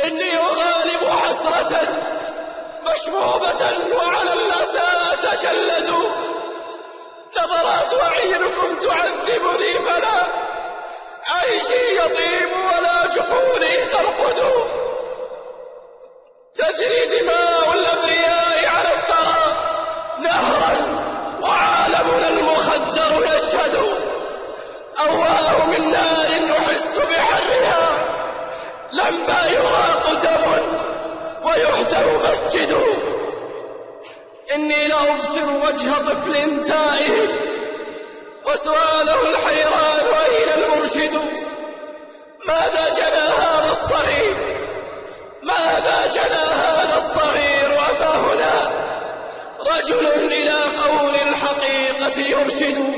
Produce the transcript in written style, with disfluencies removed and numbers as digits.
إني أغالب حسرة مشبوبة وعلى الأسى تجلد. نظرات أعينكم تعذبني فلا عيشي يطيب ولا جفوني ترقد. تجري دماء الأبرياء على الثرى نهرا وعالمنا المخدر يشهد. أواه من نار نحس بحرها لما يراق دم ويهدم مسجد. إني لأبصر وجه طفل تائه وسؤاله الحيران أين المرشد. ماذا جنى هذا الصغير ماذا جنى هذا الصغير وما هنا رجل إلى قول الحقيقة يرشد.